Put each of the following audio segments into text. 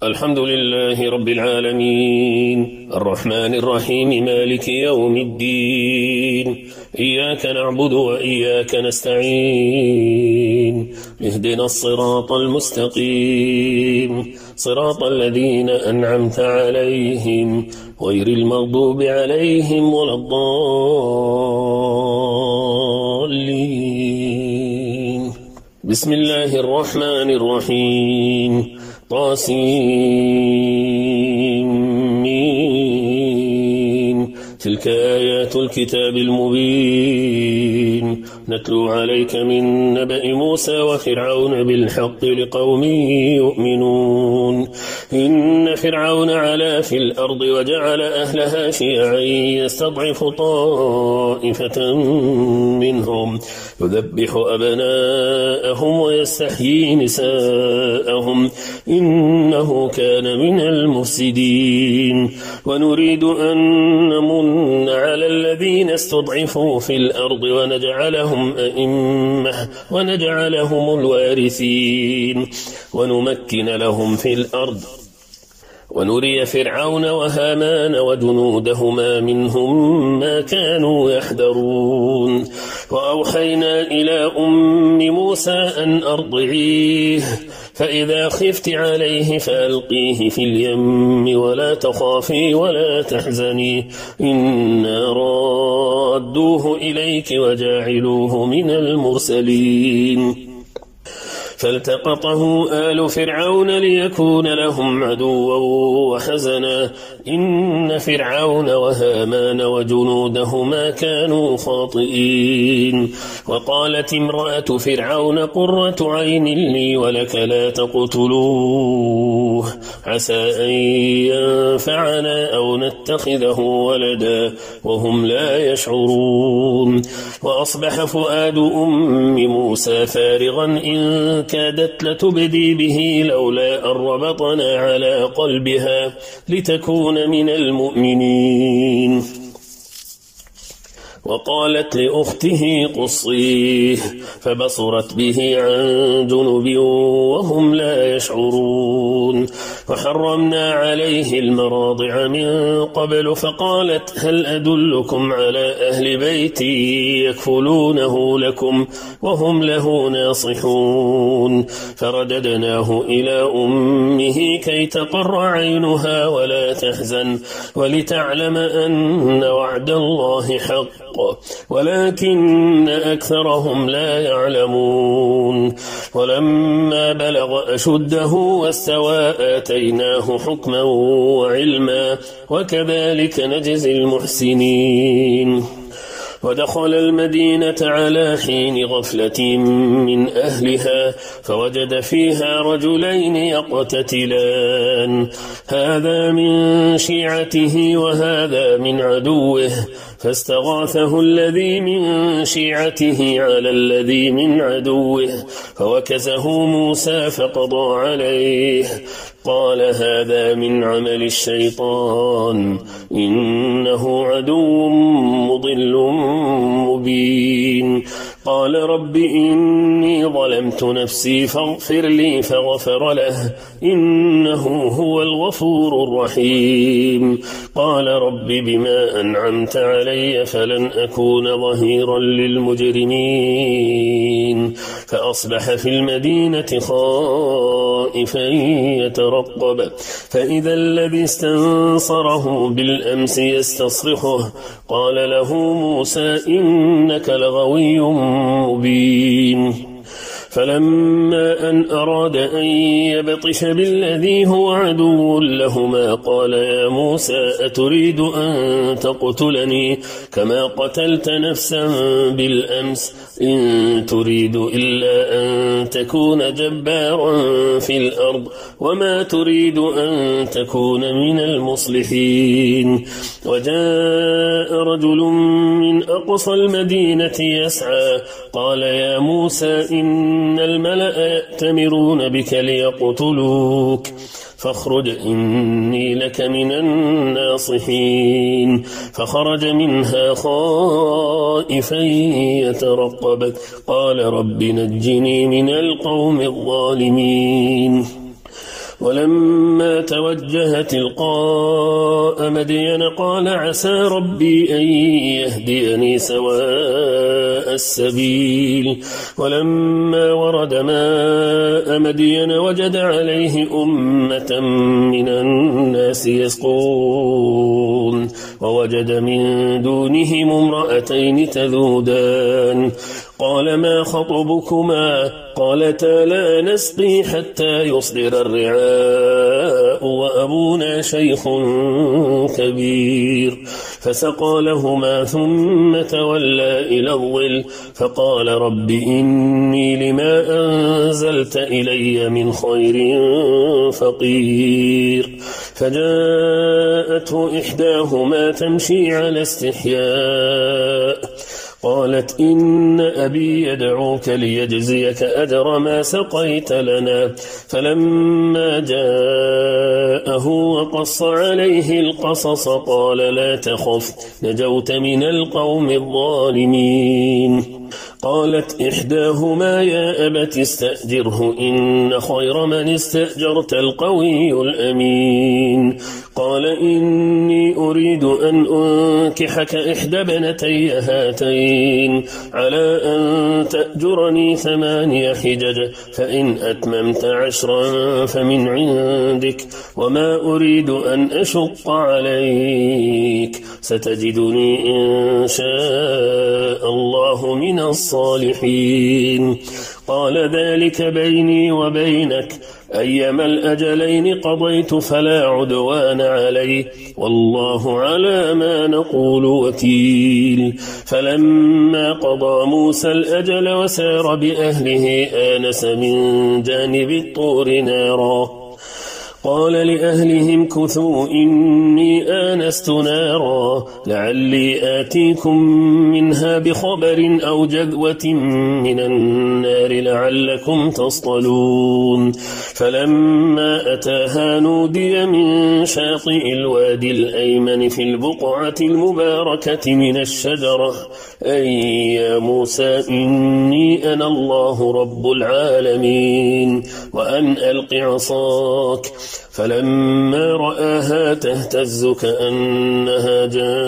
الحمد لله رب العالمين الرحمن الرحيم مالك يوم الدين إياك نعبد وإياك نستعين اهدنا الصراط المستقيم صراط الذين أنعمت عليهم غير المغضوب عليهم ولا الضالين بسم الله الرحمن الرحيم طاسين تلك آيات الكتاب المبين نتلو عليك من نبأ موسى وفرعون بالحق لقوم يؤمنون إن فرعون علا في الأرض وجعل أهلها شيعا يستضعف طائفة منهم يذبح أبناءهم ويستحيي نساءهم إنه كان من المفسدين ونريد أن نمن على الذين استضعفوا في الأرض ونجعلهم أئمة ونجعلهم الوارثين ونمكن لهم في الأرض ونري فرعون وهامان وجنودهما منهم ما كانوا يحذرون وأوحينا إلى أم موسى أن أرضعيه فإذا خفت عليه فألقيه في اليم ولا تخافي ولا تحزني إنا رادوه إليك وجاعلوه من المرسلين فالتقطه آل فرعون ليكون لهم عدوا وحزنا إن فرعون وهامان وجنودهما كانوا خاطئين وقالت امرأة فرعون قرة عين لي ولك لا تقتلوه عسى أن ينفعنا أو نتخذه ولدا وهم لا يشعرون وأصبح فؤاد أم موسى فارغا إن كادت لتبدي به لولا أن ربطنا على قلبها لتكون من المؤمنين وقالت لأخته قصيه فبصرت به عن جنب وهم لا يشعرون وحرمنا عليه المراضع من قبل فقالت هل أدلكم على أهل بيتي يكفلونه لكم وهم له ناصحون فرددناه إلى أمه كي تقر عينها ولا تحزن ولتعلم أن وعد الله حق ولكن أكثرهم لا يعلمون ولما بلغ أشده واستوى آتيناه حكما وعلما وكذلك نجزي المحسنين ودخل المدينة على حين غفلة من أهلها فوجد فيها رجلين يقتتلان هذا من شيعته وهذا من عدوه فاستغاثه الذي من شيعته على الذي من عدوه فوكزه موسى فقضى عليه قال هذا من عمل الشيطان إنه عدو مضل مبين قال رب إني ظلمت نفسي فاغفر لي فغفر له إنه هو الغفور الرحيم قال رب بما أنعمت علي فلن أكون ظهيرا للمجرمين فأصبح في المدينة خائفا يترقب فإذا الذي استنصره بالأمس يستصرخه قال له موسى إنك لغوي مبين فلما أن أراد أن يبطش بالذي هو عدو لهما قال يا موسى أتريد أن تقتلني كما قتلت نفسا بالأمس إن تريد إلا أن تكون جبارا في الأرض وما تريد أن تكون من المصلحين وجاء رجل من أقصى المدينة يسعى قال يا موسى إن الملأ يأتمرون بك ليقتلوك فاخرج إني لك من الناصحين فخرج منها خائفا يترقب قال رب نجني من القوم الظالمين ولما توجه تلقاء مدين قال عسى ربي أن يهديني سواء السبيل ولما ورد ماء مدين وجد عليه أمة من الناس يسقون ووجد من دونهم امرأتين تذودان قال ما خطبكما قالتا لا نسقي حتى يصدر الرعاء وأبونا شيخ كبير فسقى لهما ثم تولى إلى الظل فقال رب إني لما أنزلت إلي من خير فقير فجاءته إحداهما تمشي على استحياء قالت إن أبي يدعوك ليجزيك أجر ما سقيت لنا فلما جاءه وقص عليه القصص قال لا تخف نجوت من القوم الظالمين قالت إحداهما يا أبت استأجره إن خير من استأجرت القوي الأمين قال إني أريد أن أنكحك إحدى بنتي هاتين على أن تأجرني 8 حجج فإن أتممت 10 فمن عندك وما أريد أن أشق عليك ستجدني إن شاء الله من الصالحين قال ذلك بيني وبينك أيما الأجلين قضيت فلا عدوان علي والله على ما نقول وكيل فلما قضى موسى الأجل وسار بأهله آنس من جانب الطور نارا قال لأهلهم كثوا إني آنست نارا لعلي آتيكم منها بخبر أو جذوة من النار لعلكم تصطلون فلما أتاها نودي من شاطئ الوادي الأيمن في البقعة المباركة من الشجرة أي يا موسى إني أنا الله رب العالمين وأن ألق عصاك فلما رآها تهتز كأنها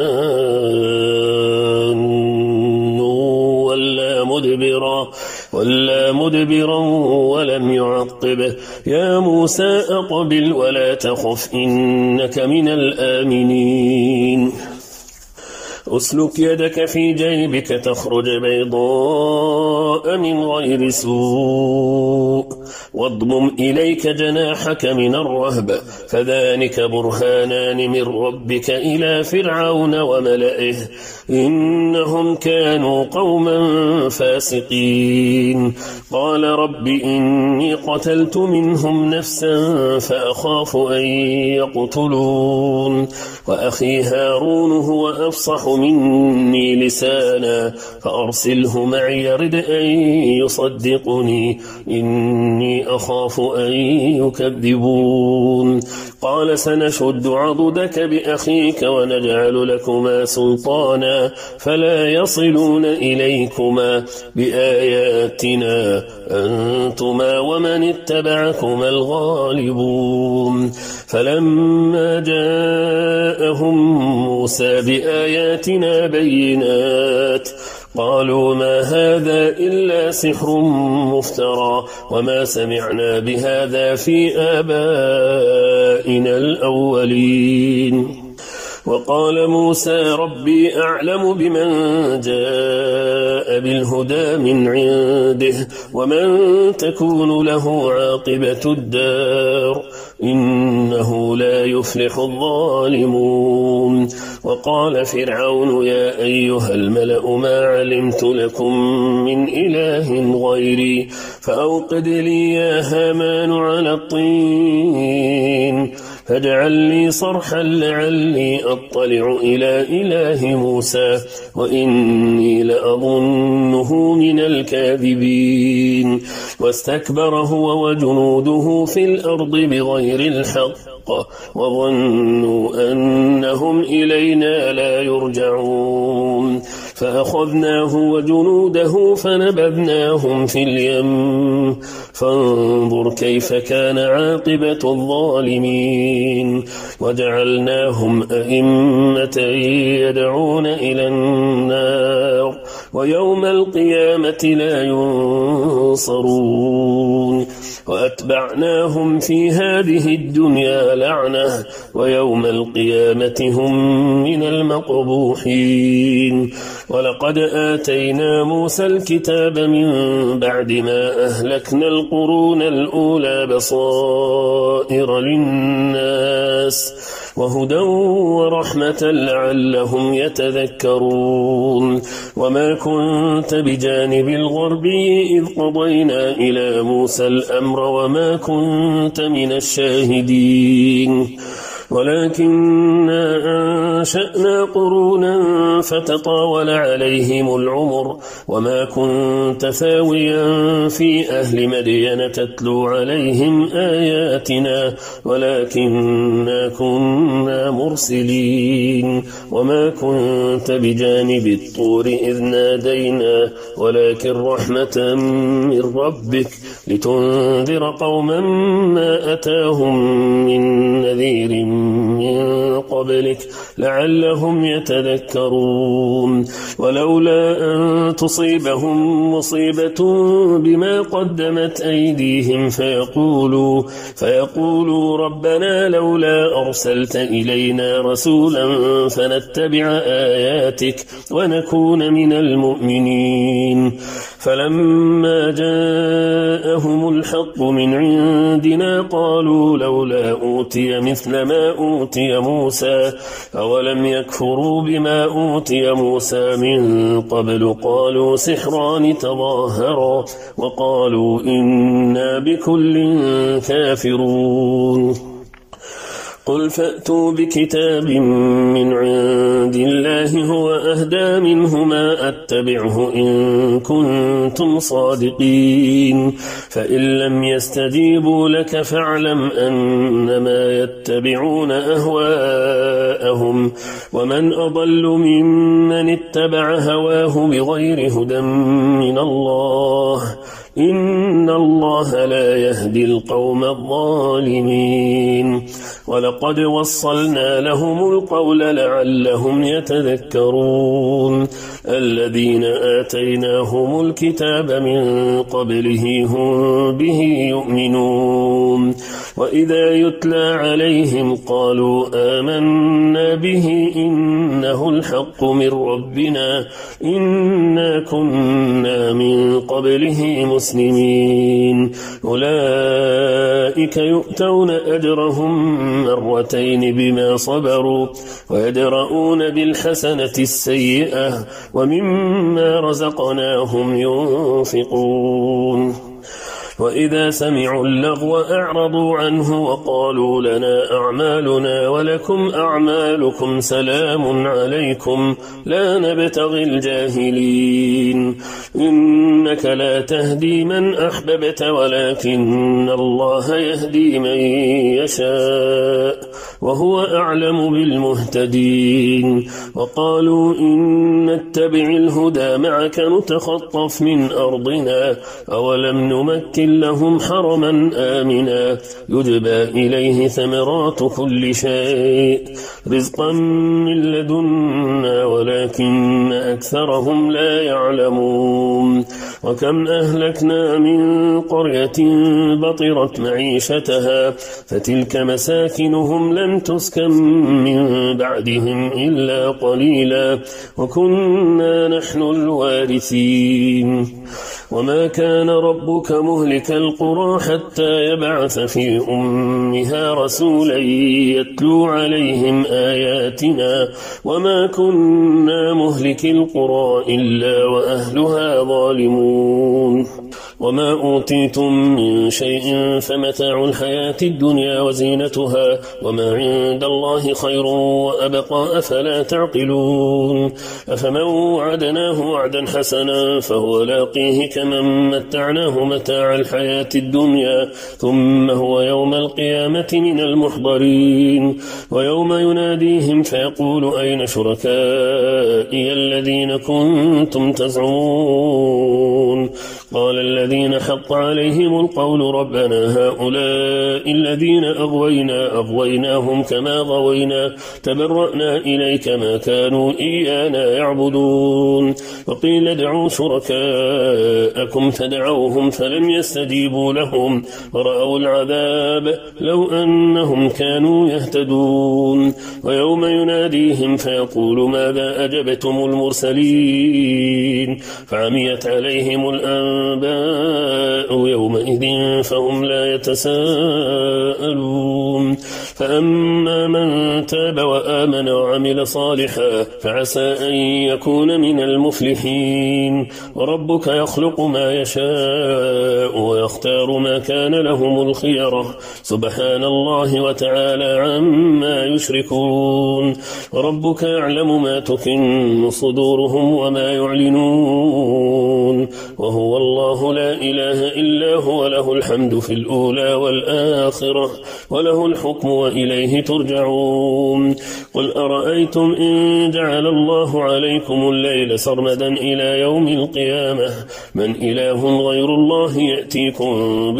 جان ولا مدبرا ولم يعقبه يا موسى أقبل ولا تخف إنك من الآمنين أسلك يدك في جيبك تخرج بيضاء من غير سوء واضمم إليك جناحك من الرهبة فذلك برهانان من ربك إلى فرعون وملئه إنهم كانوا قوما فاسقين قال رب إني قتلت منهم نفسا فأخاف أن يقتلون وأخي هارون هو أفصح مني لسانا فأرسله معي يرد أن يصدقني إني أخاف أن يكذبون قال سنشد عضدك بأخيك ونجعل لكما سلطانا فلا يصلون إليكما بآياتنا أنتما ومن اتبعكما الغالبون فلما جاءهم موسى بآياتنا بينات قالوا ما هذا إلا سحر مفترى وما سمعنا بهذا في آبائنا الأولين وقال موسى ربي أعلم بمن جاء بالهدى من عنده ومن تكون له عاقبة الدار إنه لا يفلح الظالمون وقال فرعون يا أيها الملأ ما علمت لكم من إله غيري فأوقد لي يا هامان على الطين فاجعل لي صرحا لعلي أطلع إلى إله موسى وإني لأظنه من الكاذبين واستكبر هو وجنوده في الأرض بغير الحق وظنوا أنهم إلينا لا يرجعون فأخذناه وجنوده فنبذناهم في اليم فانظر كيف كان عاقبة الظالمين وجعلناهم أئمة يدعون إلى النار ويوم القيامة لا ينصرون وأتبعناهم في هذه الدنيا لعنة ويوم القيامة هم من المقبوحين ولقد آتينا موسى الكتاب من بعد ما أهلكنا القرون الأولى بصائر للناس وهدى ورحمة لعلهم يتذكرون وما كنت بجانب الغربي إذ قضينا إلى موسى الأمر وما كنت من الشاهدين ولكننا أنشأنا قرونا فتطاول عليهم العمر وما كنت ثاويا في أهل مدين تتلو عليهم آياتنا ولكننا كنا مرسلين وما كنت بجانب الطور إذ نادينا ولكن رحمة من ربك لتنذر قوما ما أتاهم من نذير من قبلك لعلهم يتذكرون ولولا أن تصيبهم مصيبة بما قدمت أيديهم فيقولوا ربنا لولا أرسلت إلينا رسولا فنتبع آياتك ونكون من المؤمنين فلما جاءهم الحق من عندنا قالوا لولا أوتي مثل ما أوتي موسى أولم يكفروا بما أوتي موسى من قبل قالوا سحران تظاهرا وقالوا إنا بكل كافرون قل فأتوا بكتاب من عند الله هو أهدى منهما أتبعه إن كنتم صادقين فإن لم يستجيبوا لك فاعلم أنما يتبعون أهواءهم ومن أضل ممن اتبع هواه بغير هدى من الله إن الله لا يهدي القوم الظالمين ولقد وصلنا لهم القول لعلهم يتذكرون الذين آتيناهم الكتاب من قبله هم به يؤمنون وإذا يتلى عليهم قالوا آمنا به إنه الحق من ربنا إنا كنا من قبله مسلمين أولئك يؤتون أجرهم مرتين بما صبروا ويدرؤون بالحسنة السيئة ومما رزقناهم ينفقون وإذا سمعوا اللغو أعرضوا عنه وقالوا لنا أعمالنا ولكم أعمالكم سلام عليكم لا نبتغي الجاهلين إنك لا تهدي من أحببت ولكن الله يهدي من يشاء وهو أعلم بالمهتدين وقالوا إن نتبع الهدى معك نتخطف من أرضنا أولم نمكن لهم حرما آمنا يجبى إليه ثمرات كل شيء رزقا من لدنا ولكن أكثرهم لا يعلمون وكم أهلكنا من قرية بطرت معيشتها فتلك مساكنهم لم تسكن من بعدهم إلا قليلا وكنا نحن الوارثين وما كان ربك مهلك القرى حتى يبعث في أمها رسولا يتلو عليهم آياتنا وما كنا مهلك القرى إلا وأهلها ظالمون وما أوتيتم من شيء فمتاع الحياة الدنيا وزينتها وما عند الله خير وأبقى أفلا تعقلون أفمن وعدناه وعدا حسنا فهو لاقيه كمن متعناه متاع الحياة الدنيا ثم هو يوم القيامة من المحضرين ويوم يناديهم فيقول أين شركائي الذين كنتم تزعمون قال الذين حق عليهم القول ربنا هؤلاء الذين أغويناهم كما غوينا تبرأنا إليك ما كانوا إيانا يعبدون وقيل ادعوا شركاءكم فدعوهم فلم يستجيبوا لهم ورأوا العذاب لو أنهم كانوا يهتدون ويوم يناديهم فيقول ماذا أجبتم المرسلين فعميت عليهم الأنباء يومئذ فهم لا يتساءلون فأما من تاب وآمن وعمل صالحا فعسى أن يكون من المفلحين وربك يخلق ما يشاء ويختار ما كان لهم الخيرة سبحان الله وتعالى عما يشركون وربك يعلم ما تكن صدورهم وما يعلنون وهو الله لا إله إلا هو له الحمد في الأولى والآخرة وله الحكم وإليه ترجعون قل أرأيتم إن جعل الله عليكم الليل سرمدا إلى يوم القيامة من إله غير الله يأتيكم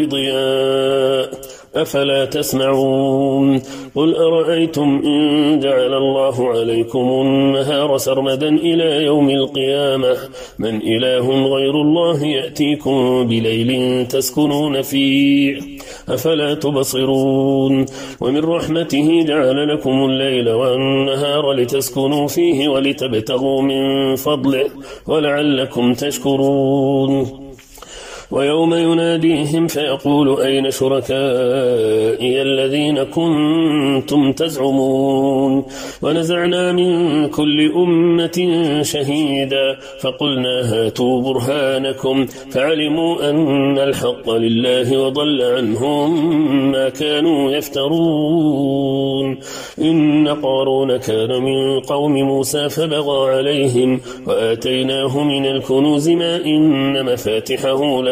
بضياء أفلا تسمعون قل أرأيتم إن جعل الله عليكم النهار سرمدا إلى يوم القيامة من إله غير الله يأتيكم بليل تسكنون فيه أفلا تبصرون ومن رحمته جعل لكم الليل والنهار لتسكنوا فيه ولتبتغوا من فضله ولعلكم تشكرون ويوم يناديهم فيقول أين شركائي الذين كنتم تزعمون ونزعنا من كل أمة شهيدا فقلنا هاتوا برهانكم فعلموا أن الحق لله وضل عنهم ما كانوا يفترون إن قارون كان من قوم موسى فبغى عليهم وآتيناه من الكنوز ما إن مفاتحه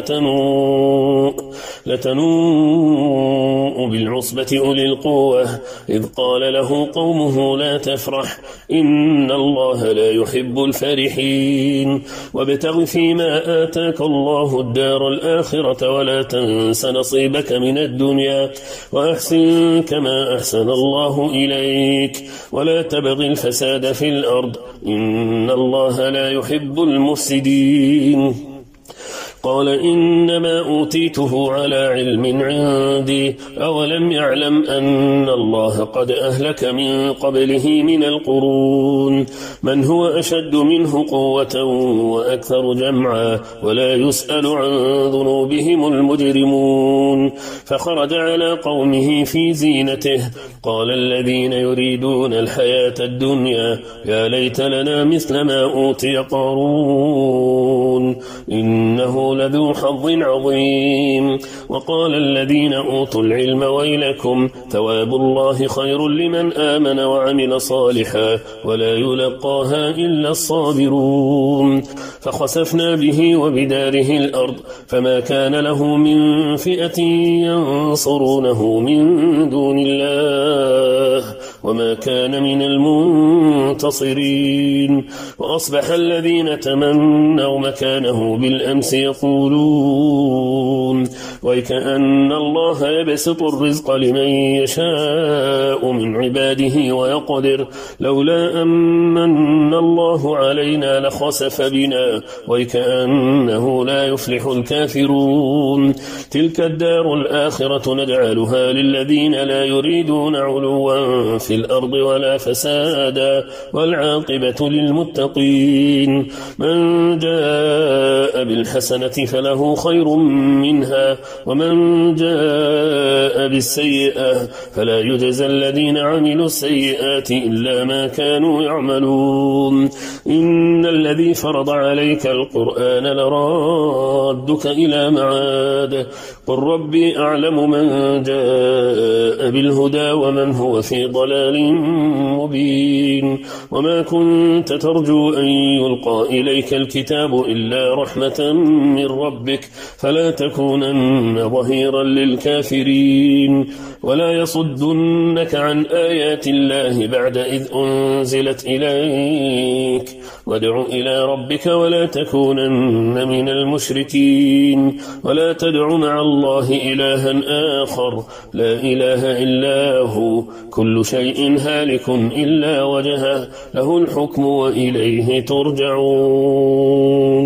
لتنوء بالعصبة أولي القوة إذ قال له قومه لا تفرح إن الله لا يحب الفرحين وابتغ فيما آتاك الله الدار الآخرة ولا تنس نصيبك من الدنيا وأحسن كما أحسن الله إليك ولا تبغ الفساد في الأرض إن الله لا يحب المفسدين قال إنما أوتيته على علم عندي أولم يعلم أن الله قد أهلك من قبله من القرون من هو أشد منه قوة وأكثر جمعا ولا يسأل عن ذنوبهم المجرمون فخرج على قومه في زينته قال الذين يريدون الحياة الدنيا يا ليت لنا مثل ما أوتي قارون إنه لذو حظ عظيم وقال الذين أوتوا العلم ويلكم ثواب الله خير لمن آمن وعمل صالحا ولا يلقاها إلا الصابرون فخسفنا به وبداره الأرض فما كان له من فئة ينصرونه من دون الله وما كان من المنتصرين وأصبح الذين تمنوا مكانه بالأمس يقولون ويكأن الله يبسط الرزق لمن يشاء من عباده ويقدر لولا أمن الله علينا لخسف بنا ويكأنه لا يفلح الكافرون تلك الدار الآخرة نجعلها للذين لا يريدون علوا في الأرض ولا فسادا والعاقبة للمتقين. من جاء بالحسنة فله خير منها ومن جاء بالسيئة فلا يجزى الذين عملوا السيئات إلا ما كانوا يعملون. إن الذي فرض عليك القرآن لرادك إلى معاد قل ربي أعلم من جاء بالهدى ومن هو في ضلال مبين. وما كنت ترجو أن يلقى إليك الكتاب إلا رحمة من ربك فلا تكونن ظهيرا للكافرين. ولا يصدنك عن آيات الله بعد إذ أنزلت إليك وادع إلى ربك ولا تكونن من المشركين. ولا تدع مع الله إلها آخر لا إله إلا هو كل شيء هالك إلا وجهه له الحكم وإليه ترجعون.